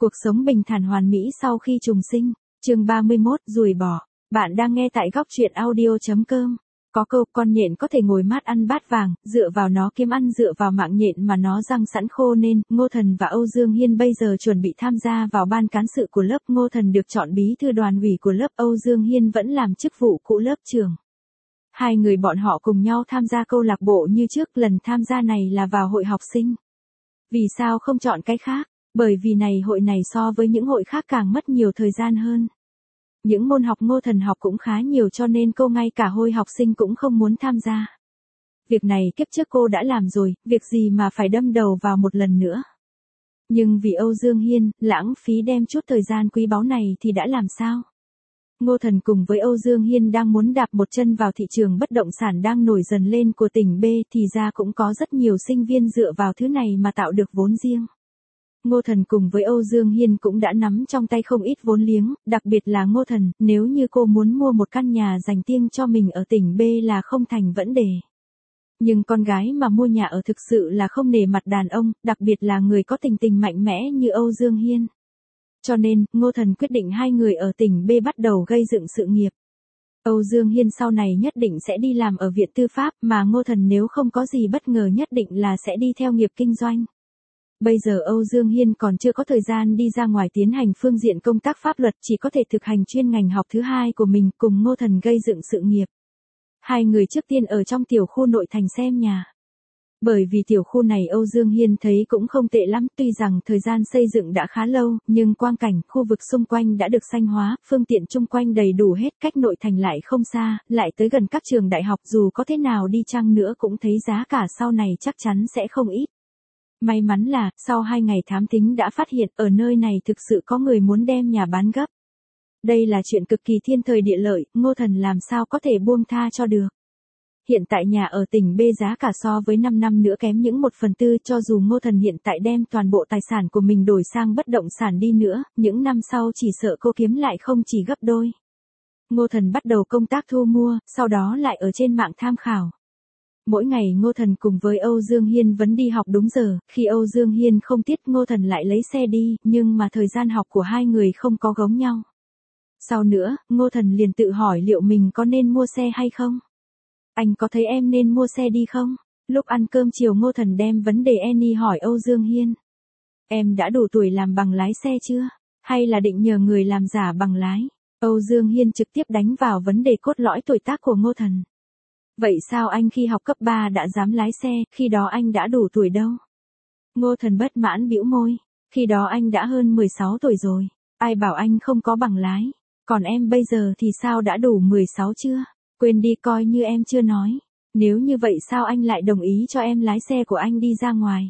Cuộc sống bình thản hoàn mỹ sau khi trùng sinh. Chương 31, ruồi bọ. Bạn đang nghe tại góc truyện audio.com. Có câu con nhện có thể ngồi mát ăn bát vàng, dựa vào nó kiếm ăn dựa vào mạng nhện mà nó răng sẵn khô nên, Ngô Thần và Âu Dương Hiên bây giờ chuẩn bị tham gia vào ban cán sự của lớp. Ngô Thần được chọn bí thư đoàn ủy của lớp, Âu Dương Hiên vẫn làm chức vụ cũ lớp trưởng. Hai người bọn họ cùng nhau tham gia câu lạc bộ như trước, lần tham gia này là vào hội học sinh. Vì sao không chọn cái khác? Bởi vì hội này so với những hội khác càng mất nhiều thời gian hơn. Những môn học Ngô Thần học cũng khá nhiều cho nên cô ngay cả hội học sinh cũng không muốn tham gia. Việc này kiếp trước cô đã làm rồi, việc gì mà phải đâm đầu vào một lần nữa. Nhưng vì Âu Dương Hiên, lãng phí đem chút thời gian quý báu này thì đã làm sao? Ngô Thần cùng với Âu Dương Hiên đang muốn đạp một chân vào thị trường bất động sản đang nổi dần lên của tỉnh B, thì ra cũng có rất nhiều sinh viên dựa vào thứ này mà tạo được vốn riêng. Ngô Thần cùng với Âu Dương Hiên cũng đã nắm trong tay không ít vốn liếng, đặc biệt là Ngô Thần, nếu như cô muốn mua một căn nhà dành riêng cho mình ở tỉnh B là không thành vấn đề. Nhưng con gái mà mua nhà ở thực sự là không nể mặt đàn ông, đặc biệt là người có tình mạnh mẽ như Âu Dương Hiên. Cho nên, Ngô Thần quyết định hai người ở tỉnh B bắt đầu gây dựng sự nghiệp. Âu Dương Hiên sau này nhất định sẽ đi làm ở Viện Tư pháp, mà Ngô Thần nếu không có gì bất ngờ nhất định là sẽ đi theo nghiệp kinh doanh. Bây giờ Âu Dương Hiên còn chưa có thời gian đi ra ngoài tiến hành phương diện công tác pháp luật, chỉ có thể thực hành chuyên ngành học thứ hai của mình cùng Ngô Thần gây dựng sự nghiệp. Hai người trước tiên ở trong tiểu khu nội thành xem nhà. Bởi vì tiểu khu này Âu Dương Hiên thấy cũng không tệ lắm, tuy rằng thời gian xây dựng đã khá lâu, nhưng quang cảnh, khu vực xung quanh đã được xanh hóa, phương tiện chung quanh đầy đủ hết, cách nội thành lại không xa, lại tới gần các trường đại học, dù có thế nào đi chăng nữa cũng thấy giá cả sau này chắc chắn sẽ không ít. May mắn là, sau 2 ngày thám thính đã phát hiện ở nơi này thực sự có người muốn đem nhà bán gấp. Đây là chuyện cực kỳ thiên thời địa lợi, Ngô Thần làm sao có thể buông tha cho được. Hiện tại nhà ở tỉnh B giá cả so với 5 năm nữa kém những 1/4, cho dù Ngô Thần hiện tại đem toàn bộ tài sản của mình đổi sang bất động sản đi nữa, những năm sau chỉ sợ cô kiếm lại không chỉ gấp đôi. Ngô Thần bắt đầu công tác thu mua, sau đó lại ở trên mạng tham khảo. Mỗi ngày Ngô Thần cùng với Âu Dương Hiên vẫn đi học đúng giờ, khi Âu Dương Hiên không tiết Ngô Thần lại lấy xe đi, nhưng mà thời gian học của hai người không có giống nhau. Sau nữa, Ngô Thần liền tự hỏi liệu mình có nên mua xe hay không? Anh có thấy em nên mua xe đi không? Lúc ăn cơm chiều Ngô Thần đem vấn đề Annie hỏi Âu Dương Hiên. Em đã đủ tuổi làm bằng lái xe chưa? Hay là định nhờ người làm giả bằng lái? Âu Dương Hiên trực tiếp đánh vào vấn đề cốt lõi tuổi tác của Ngô Thần. Vậy sao anh khi học cấp 3 đã dám lái xe, khi đó anh đã đủ tuổi đâu? Ngô Thần bất mãn bĩu môi. Khi đó anh đã hơn 16 tuổi rồi. Ai bảo anh không có bằng lái? Còn em bây giờ thì sao đã đủ 16 chưa? Quên đi, coi như em chưa nói. Nếu như vậy sao anh lại đồng ý cho em lái xe của anh đi ra ngoài?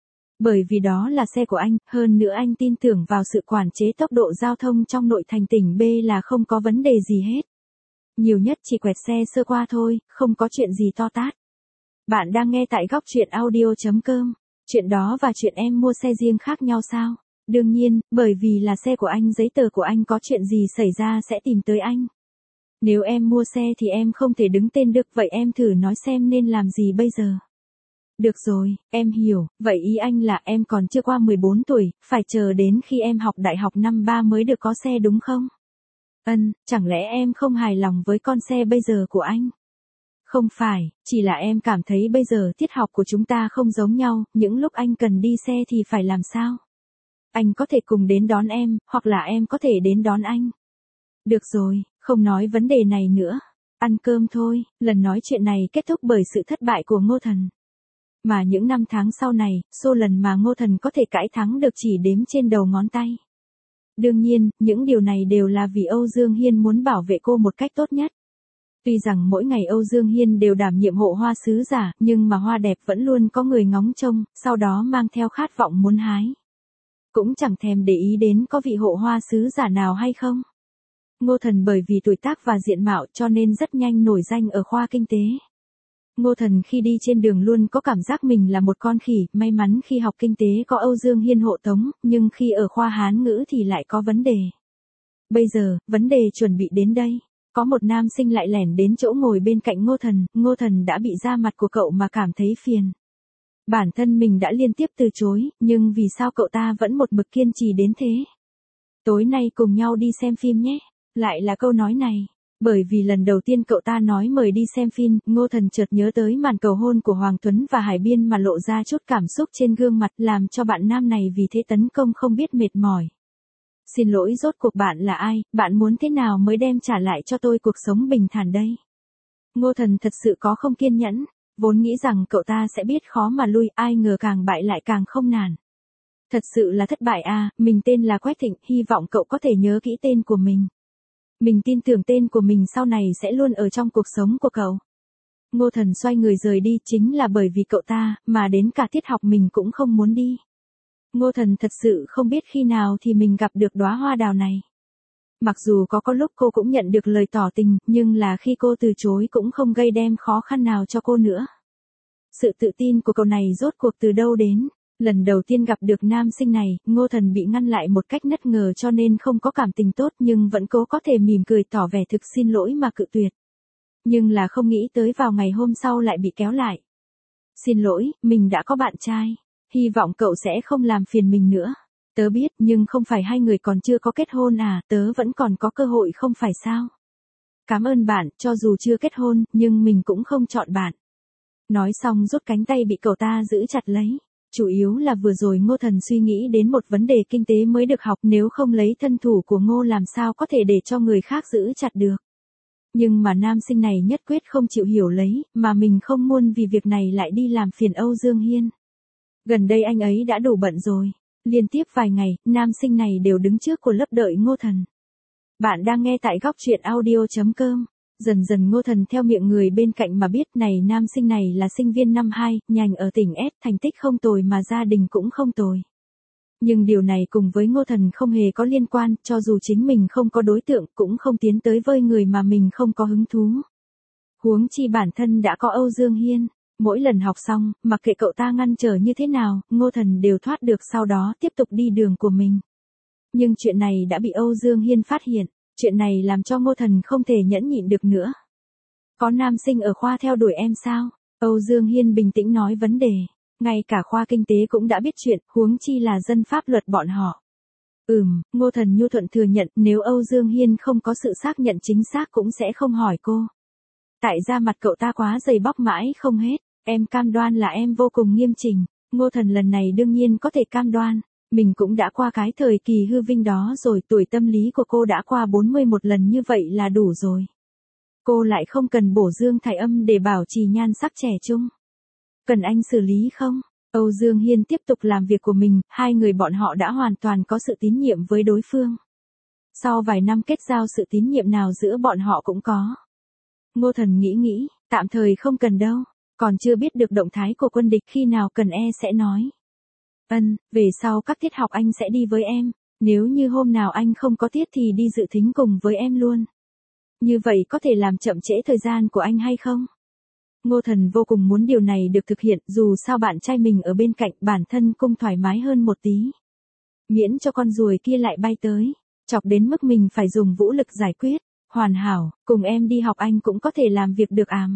Bởi vì đó là xe của anh, hơn nữa anh tin tưởng vào sự quản chế tốc độ giao thông trong nội thành tỉnh B là không có vấn đề gì hết. Nhiều nhất chỉ quẹt xe sơ qua thôi, không có chuyện gì to tát. Bạn đang nghe tại góc truyện audio.com. Chuyện đó và chuyện em mua xe riêng khác nhau sao? Đương nhiên, bởi vì là xe của anh, giấy tờ của anh, có chuyện gì xảy ra sẽ tìm tới anh. Nếu em mua xe thì em không thể đứng tên được, vậy em thử nói xem nên làm gì bây giờ. Được rồi, em hiểu, vậy ý anh là em còn chưa qua 14 tuổi, phải chờ đến khi em học đại học năm 3 mới được có xe đúng không? Chẳng lẽ em không hài lòng với con xe bây giờ của anh? Không phải, chỉ là em cảm thấy bây giờ tiết học của chúng ta không giống nhau, những lúc anh cần đi xe thì phải làm sao? Anh có thể cùng đến đón em, hoặc là em có thể đến đón anh. Được rồi, không nói vấn đề này nữa. Ăn cơm thôi. Lần nói chuyện này kết thúc bởi sự thất bại của Ngô Thần. Mà những năm tháng sau này, số lần mà Ngô Thần có thể cãi thắng được chỉ đếm trên đầu ngón tay. Đương nhiên, những điều này đều là vì Âu Dương Hiên muốn bảo vệ cô một cách tốt nhất. Tuy rằng mỗi ngày Âu Dương Hiên đều đảm nhiệm hộ hoa sứ giả, nhưng mà hoa đẹp vẫn luôn có người ngóng trông, sau đó mang theo khát vọng muốn hái. Cũng chẳng thèm để ý đến có vị hộ hoa sứ giả nào hay không. Ngô Thần bởi vì tuổi tác và diện mạo cho nên rất nhanh nổi danh ở khoa kinh tế. Ngô Thần khi đi trên đường luôn có cảm giác mình là một con khỉ, may mắn khi học kinh tế có Âu Dương Hiên hộ tống, nhưng khi ở khoa Hán ngữ thì lại có vấn đề. Bây giờ, vấn đề chuẩn bị đến đây. Có một nam sinh lại lẻn đến chỗ ngồi bên cạnh Ngô Thần đã bị da mặt của cậu mà cảm thấy phiền. Bản thân mình đã liên tiếp từ chối, nhưng vì sao cậu ta vẫn một mực kiên trì đến thế? Tối nay cùng nhau đi xem phim nhé. Lại là câu nói này. Bởi vì lần đầu tiên cậu ta nói mời đi xem phim, Ngô Thần chợt nhớ tới màn cầu hôn của Hoàng Tuấn và Hải Biên mà lộ ra chút cảm xúc trên gương mặt, làm cho bạn nam này vì thế tấn công không biết mệt mỏi. Xin lỗi, rốt cuộc bạn là ai, bạn muốn thế nào mới đem trả lại cho tôi cuộc sống bình thản đây? Ngô Thần thật sự có không kiên nhẫn, vốn nghĩ rằng cậu ta sẽ biết khó mà lui, ai ngờ càng bại lại càng không nản. Thật sự là thất bại à, mình tên là Quách Thịnh, hy vọng cậu có thể nhớ kỹ tên của mình. Mình tin tưởng tên của mình sau này sẽ luôn ở trong cuộc sống của cậu. Ngô Thần xoay người rời đi chính là bởi vì cậu ta, mà đến cả tiết học mình cũng không muốn đi. Ngô Thần thật sự không biết khi nào thì mình gặp được đóa hoa đào này. Mặc dù có lúc cô cũng nhận được lời tỏ tình, nhưng là khi cô từ chối cũng không gây đem khó khăn nào cho cô nữa. Sự tự tin của cậu này rốt cuộc từ đâu đến? Lần đầu tiên gặp được nam sinh này, Ngô Thần bị ngăn lại một cách bất ngờ cho nên không có cảm tình tốt nhưng vẫn cố có thể mỉm cười tỏ vẻ thực xin lỗi mà cự tuyệt. Nhưng là không nghĩ tới vào ngày hôm sau lại bị kéo lại. Xin lỗi, mình đã có bạn trai. Hy vọng cậu sẽ không làm phiền mình nữa. Tớ biết, nhưng không phải hai người còn chưa có kết hôn à, tớ vẫn còn có cơ hội không phải sao? Cảm ơn bạn, cho dù chưa kết hôn, nhưng mình cũng không chọn bạn. Nói xong rút cánh tay bị cậu ta giữ chặt lấy. Chủ yếu là vừa rồi Ngô Thần suy nghĩ đến một vấn đề kinh tế mới được học, nếu không lấy thân thủ của Ngô làm sao có thể để cho người khác giữ chặt được. Nhưng mà nam sinh này nhất quyết không chịu hiểu lấy, mà mình không muốn vì việc này lại đi làm phiền Âu Dương Hiên. Gần đây anh ấy đã đủ bận rồi. Liên tiếp vài ngày, nam sinh này đều đứng trước của lớp đợi Ngô Thần. Bạn đang nghe tại góc truyện audio.com. Dần dần Ngô Thần theo miệng người bên cạnh mà biết này nam sinh này là sinh viên năm 2, nhành ở tỉnh S, thành tích không tồi mà gia đình cũng không tồi. Nhưng điều này cùng với Ngô Thần không hề có liên quan, cho dù chính mình không có đối tượng cũng không tiến tới với người mà mình không có hứng thú. Huống chi bản thân đã có Âu Dương Hiên, mỗi lần học xong, mặc kệ cậu ta ngăn trở như thế nào, Ngô Thần đều thoát được sau đó tiếp tục đi đường của mình. Nhưng chuyện này đã bị Âu Dương Hiên phát hiện. Chuyện này làm cho Ngô Thần không thể nhẫn nhịn được nữa. Có nam sinh ở khoa theo đuổi em sao? Âu Dương Hiên bình tĩnh nói vấn đề. Ngay cả khoa kinh tế cũng đã biết chuyện, huống chi là dân pháp luật bọn họ. Ngô Thần nhu thuận thừa nhận nếu Âu Dương Hiên không có sự xác nhận chính xác cũng sẽ không hỏi cô. Tại ra mặt cậu ta quá dày bóc mãi không hết, em cam đoan là em vô cùng nghiêm chỉnh. Ngô Thần lần này đương nhiên có thể cam đoan. Mình cũng đã qua cái thời kỳ hư vinh đó rồi, tuổi tâm lý của cô đã qua 41 lần như vậy là đủ rồi. Cô lại không cần bổ dương thải âm để bảo trì nhan sắc trẻ trung. Cần anh xử lý không? Âu Dương Hiên tiếp tục làm việc của mình, hai người bọn họ đã hoàn toàn có sự tín nhiệm với đối phương. Sau vài năm kết giao sự tín nhiệm nào giữa bọn họ cũng có. Ngô Thần nghĩ, tạm thời không cần đâu, còn chưa biết được động thái của quân địch, khi nào cần sẽ nói. Về sau các tiết học anh sẽ đi với em, nếu như hôm nào anh không có tiết thì đi dự thính cùng với em luôn. Như vậy có thể làm chậm trễ thời gian của anh hay không? Ngô Thần vô cùng muốn điều này được thực hiện, dù sao bạn trai mình ở bên cạnh, bản thân cũng thoải mái hơn một tí. Miễn cho con ruồi kia lại bay tới, chọc đến mức mình phải dùng vũ lực giải quyết. Hoàn hảo, cùng em đi học anh cũng có thể làm việc được àm.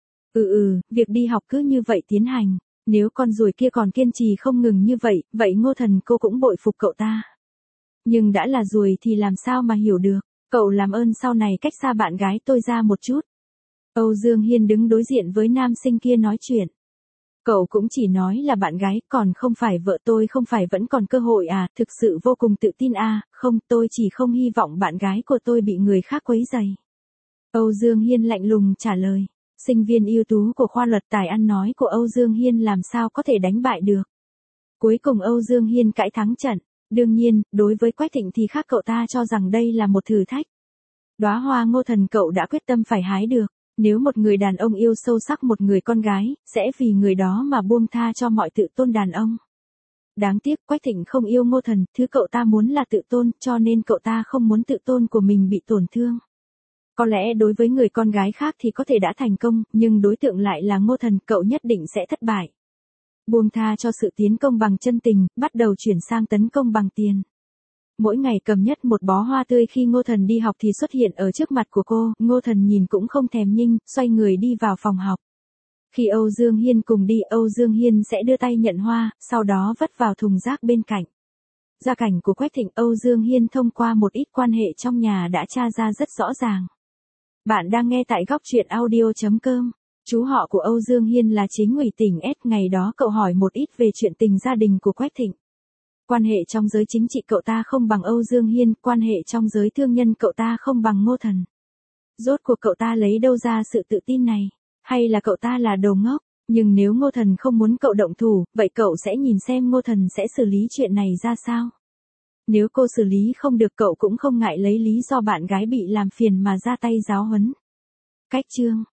Việc đi học cứ như vậy tiến hành. Nếu con ruồi kia còn kiên trì không ngừng như vậy, vậy Ngô Thần cô cũng bội phục cậu ta. Nhưng đã là ruồi thì làm sao mà hiểu được, cậu làm ơn sau này cách xa bạn gái tôi ra một chút. Âu Dương Hiên đứng đối diện với nam sinh kia nói chuyện. Cậu cũng chỉ nói là bạn gái, còn không phải vợ tôi, không phải vẫn còn cơ hội à, thực sự vô cùng tự tin à, không, tôi chỉ không hy vọng bạn gái của tôi bị người khác quấy rầy. Âu Dương Hiên lạnh lùng trả lời. Sinh viên ưu tú của khoa luật, tài ăn nói của Âu Dương Hiên làm sao có thể đánh bại được. Cuối cùng Âu Dương Hiên cãi thắng trận. Đương nhiên, đối với Quách Thịnh thì khác, cậu ta cho rằng đây là một thử thách. Đóa hoa Ngô Thần cậu đã quyết tâm phải hái được. Nếu một người đàn ông yêu sâu sắc một người con gái, sẽ vì người đó mà buông tha cho mọi tự tôn đàn ông. Đáng tiếc Quách Thịnh không yêu Ngô Thần, thứ cậu ta muốn là tự tôn, cho nên cậu ta không muốn tự tôn của mình bị tổn thương. Có lẽ đối với người con gái khác thì có thể đã thành công, nhưng đối tượng lại là Ngô Thần, cậu nhất định sẽ thất bại. Buông tha cho sự tiến công bằng chân tình, bắt đầu chuyển sang tấn công bằng tiền. Mỗi ngày cầm nhất một bó hoa tươi, khi Ngô Thần đi học thì xuất hiện ở trước mặt của cô, Ngô Thần nhìn cũng không thèm nhìn, xoay người đi vào phòng học. Khi Âu Dương Hiên cùng đi, Âu Dương Hiên sẽ đưa tay nhận hoa, sau đó vứt vào thùng rác bên cạnh. Gia cảnh của Quách Thịnh, Âu Dương Hiên thông qua một ít quan hệ trong nhà đã tra ra rất rõ ràng. Bạn đang nghe tại góc truyện audio.com. Chú họ của Âu Dương Hiên là Chính ủy tỉnh S. Ngày đó cậu hỏi một ít về chuyện tình gia đình của Quách Thịnh. Quan hệ trong giới chính trị cậu ta không bằng Âu Dương Hiên, quan hệ trong giới thương nhân cậu ta không bằng Ngô Thần. Rốt cuộc cậu ta lấy đâu ra sự tự tin này? Hay là cậu ta là đồ ngốc? Nhưng nếu Ngô Thần không muốn cậu động thủ, vậy cậu sẽ nhìn xem Ngô Thần sẽ xử lý chuyện này ra sao? Nếu cô xử lý không được cậu cũng không ngại lấy lý do bạn gái bị làm phiền mà ra tay giáo huấn. Cách chương